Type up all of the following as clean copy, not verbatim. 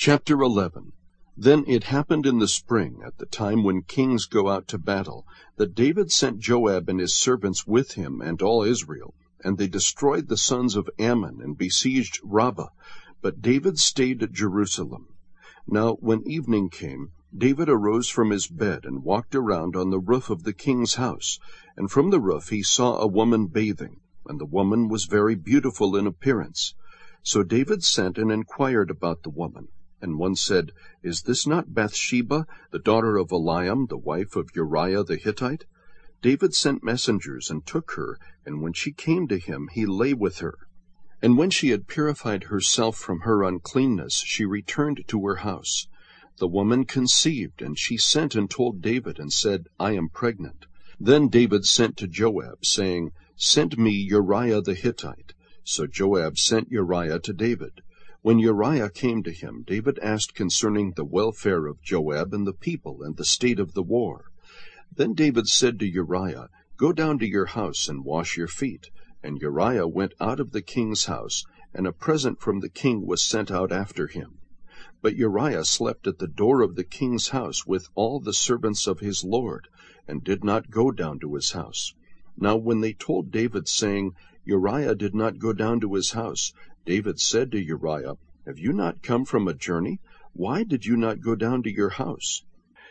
Chapter 11. Then it happened in the spring, at the time when kings go out to battle, that David sent Joab and his servants with him and all Israel, and they destroyed the sons of Ammon and besieged Rabbah. But David stayed at Jerusalem. Now when evening came, David arose from his bed and walked around on the roof of the king's house, and from the roof he saw a woman bathing, and the woman was very beautiful in appearance. So David sent and inquired about the woman. And one said, Is this not Bathsheba, the daughter of Eliam, the wife of Uriah the Hittite? David sent messengers and took her, and when she came to him, he lay with her. And when she had purified herself from her uncleanness, she returned to her house. The woman conceived, and she sent and told David, and said, I am pregnant. Then David sent to Joab, saying, Send me Uriah the Hittite. So Joab sent Uriah to David. When Uriah came to him, David asked concerning the welfare of Joab and the people and the state of the war. Then David said to Uriah, Go down to your house and wash your feet. And Uriah went out of the king's house, and a present from the king was sent out after him. But Uriah slept at the door of the king's house with all the servants of his lord, and did not go down to his house. Now when they told David, saying, Uriah did not go down to his house, David said to Uriah, Have you not come from a journey? Why did you not go down to your house?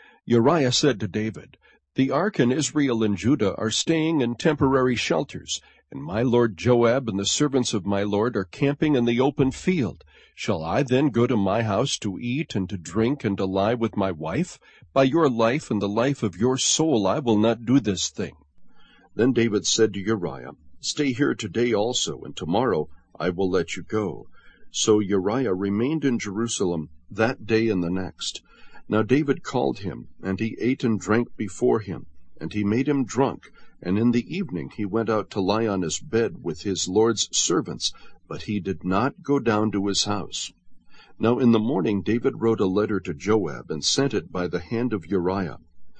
Uriah said to David, The ark and Israel and Judah are staying in temporary shelters, and my lord Joab and the servants of my lord are camping in the open field. Shall I then go to my house to eat and to drink and to lie with my wife? By your life and the life of your soul I will not do this thing. Then David said to Uriah, Stay here today also, and tomorrow I will let you go. So Uriah remained in Jerusalem that day and the next. Now David called him, and he ate and drank before him, and he made him drunk. And in the evening he went out to lie on his bed with his lord's servants, but he did not go down to his house. Now in the morning David wrote a letter to Joab, and sent it by the hand of Uriah.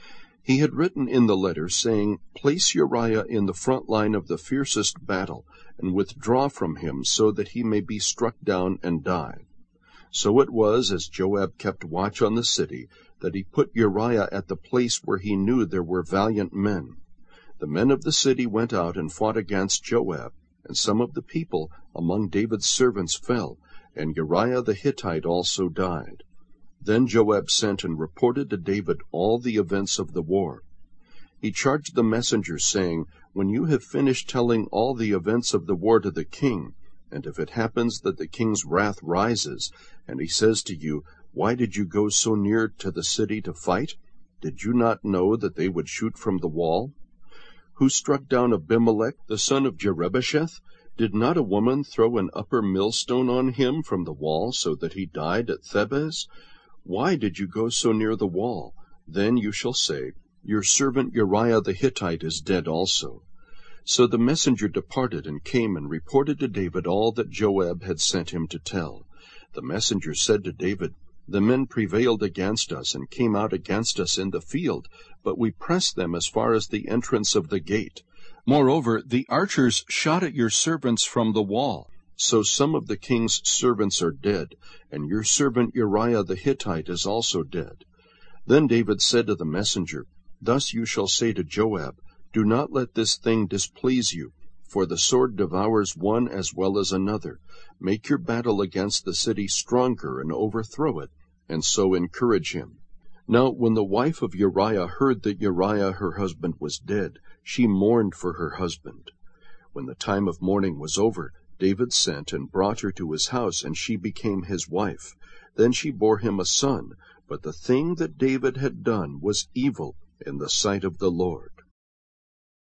He had written in the letter, saying, Place Uriah in the front line of the fiercest battle, and withdraw from him, so that he may be struck down and die. So it was, as Joab kept watch on the city, that he put Uriah at the place where he knew there were valiant men. The men of the city went out and fought against Joab, and some of the people among David's servants fell, and Uriah the Hittite also died. Then Joab sent and reported to David all the events of the war. He charged the messengers, saying, When you have finished telling all the events of the war to the king, and if it happens that the king's wrath rises, and he says to you, Why did you go so near to the city to fight? Did you not know that they would shoot from the wall? Who struck down Abimelech, the son of Jerubbesheth? Did not a woman throw an upper millstone on him from the wall, so that he died at Thebez? Why did you go so near the wall? Then you shall say, Your servant Uriah the Hittite is dead also. So the messenger departed and came and reported to David all that Joab had sent him to tell. The messenger said to David, The men prevailed against us and came out against us in the field, but we pressed them as far as the entrance of the gate. Moreover, the archers shot at your servants from the wall. So some of the king's servants are dead, and your servant Uriah the Hittite is also dead. Then David said to the messenger, Thus you shall say to Joab, Do not let this thing displease you, for the sword devours one as well as another. Make your battle against the city stronger and overthrow it, and so encourage him. Now when the wife of Uriah heard that Uriah her husband was dead, she mourned for her husband. When the time of mourning was over, David sent and brought her to his house, and she became his wife. Then she bore him a son, but the thing that David had done was evil in the sight of the Lord.